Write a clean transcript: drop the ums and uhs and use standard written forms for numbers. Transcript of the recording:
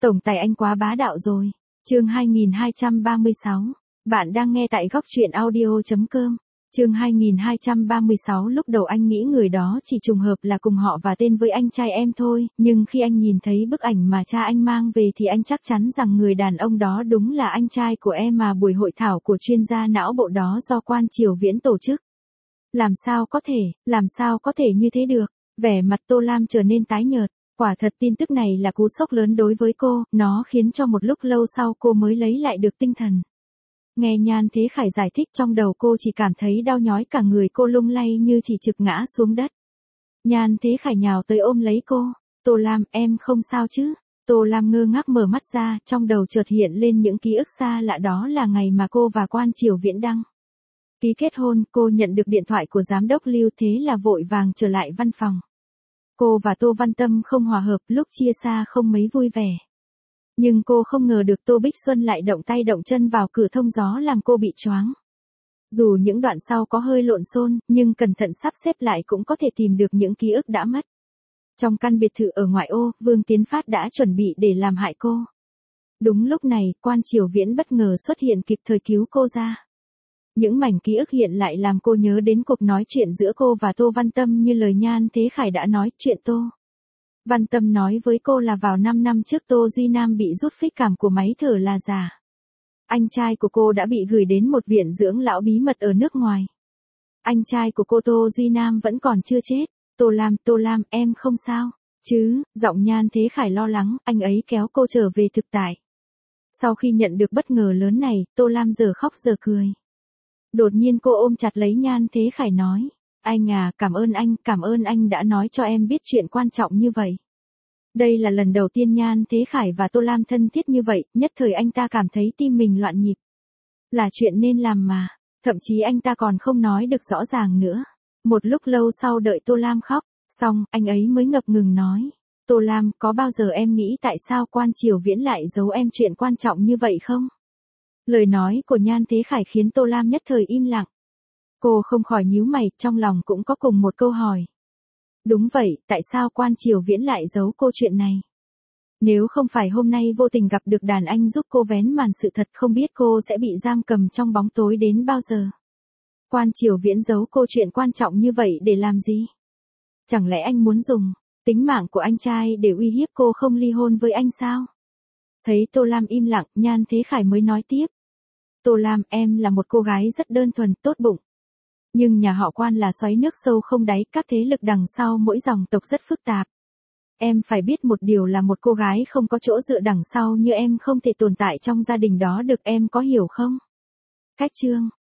Tổng tài anh quá bá đạo rồi. Chương 2236. Bạn đang nghe tại góc truyện audio.com. Chương 2236. Lúc đầu anh nghĩ người đó chỉ trùng hợp là cùng họ và tên với anh trai em thôi, nhưng khi anh nhìn thấy bức ảnh mà cha anh mang về thì anh chắc chắn rằng người đàn ông đó đúng là anh trai của em mà buổi hội thảo của chuyên gia não bộ đó do Quan Triều Viễn tổ chức. Làm sao có thể như thế được? Vẻ mặt Tô Lam trở nên tái nhợt. Quả thật tin tức này là cú sốc lớn đối với cô, nó khiến cho một lúc lâu sau cô mới lấy lại được tinh thần. Nghe Nhan Thế Khải giải thích trong đầu cô chỉ cảm thấy đau nhói cả người cô lung lay như chỉ trực ngã xuống đất. Nhan Thế Khải nhào tới ôm lấy cô. Tô Lam, em không sao chứ? Tô Lam ngơ ngác mở mắt ra, trong đầu chợt hiện lên những ký ức xa lạ, đó là ngày mà cô và Quan Triều Viễn đăng ký kết hôn. Cô nhận được điện thoại của giám đốc Lưu, thế là vội vàng trở lại văn phòng. Cô và Tô Văn Tâm không hòa hợp, lúc chia xa không mấy vui vẻ. Nhưng cô không ngờ được Tô Bích Xuân lại động tay động chân vào cửa thông gió làm cô bị choáng. Dù những đoạn sau có hơi lộn xộn, nhưng cẩn thận sắp xếp lại cũng có thể tìm được những ký ức đã mất. Trong căn biệt thự ở ngoại ô, Vương Tiến Phát đã chuẩn bị để làm hại cô. Đúng lúc này, Quan Triều Viễn bất ngờ xuất hiện kịp thời cứu cô ra. Những mảnh ký ức hiện lại làm cô nhớ đến cuộc nói chuyện giữa cô và Tô Văn Tâm như lời Nhan Thế Khải đã nói. Chuyện Tô Văn Tâm nói với cô là vào 5 năm trước Tô Duy Nam bị rút phích cảm của máy thở là giả. Anh trai của cô đã bị gửi đến một viện dưỡng lão bí mật ở nước ngoài. Anh trai của cô Tô Duy Nam vẫn còn chưa chết. Tô Lam, em không sao chứ? Giọng Nhan Thế Khải lo lắng, anh ấy kéo cô trở về thực tại. Sau khi nhận được bất ngờ lớn này, Tô Lam giờ khóc giờ cười. Đột nhiên cô ôm chặt lấy Nhan Thế Khải nói. Anh à, cảm ơn anh đã nói cho em biết chuyện quan trọng như vậy. Đây là lần đầu tiên Nhan Thế Khải và Tô Lam thân thiết như vậy, nhất thời anh ta cảm thấy tim mình loạn nhịp. Là chuyện nên làm mà, thậm chí anh ta còn không nói được rõ ràng nữa. Một lúc lâu sau đợi Tô Lam khóc, xong, anh ấy mới ngập ngừng nói. Tô Lam, có bao giờ em nghĩ tại sao Quan Triều Viễn lại giấu em chuyện quan trọng như vậy không? Lời nói của Nhan Thế Khải khiến Tô Lam nhất thời im lặng. Cô không khỏi nhíu mày, trong lòng cũng có cùng một câu hỏi. Đúng vậy, tại sao Quan Triều Viễn lại giấu cô chuyện này? Nếu không phải hôm nay vô tình gặp được đàn anh giúp cô vén màn sự thật, không biết cô sẽ bị giam cầm trong bóng tối đến bao giờ. Quan Triều Viễn giấu cô chuyện quan trọng như vậy để làm gì? Chẳng lẽ anh muốn dùng tính mạng của anh trai để uy hiếp cô không ly hôn với anh sao? Thấy Tô Lam im lặng, Nhan Thế Khải mới nói tiếp. Tô Lam, em là một cô gái rất đơn thuần, tốt bụng. Nhưng nhà họ Quan là xoáy nước sâu không đáy, các thế lực đằng sau mỗi dòng tộc rất phức tạp. Em phải biết một điều là một cô gái không có chỗ dựa đằng sau như em không thể tồn tại trong gia đình đó được, em có hiểu không? Cách chương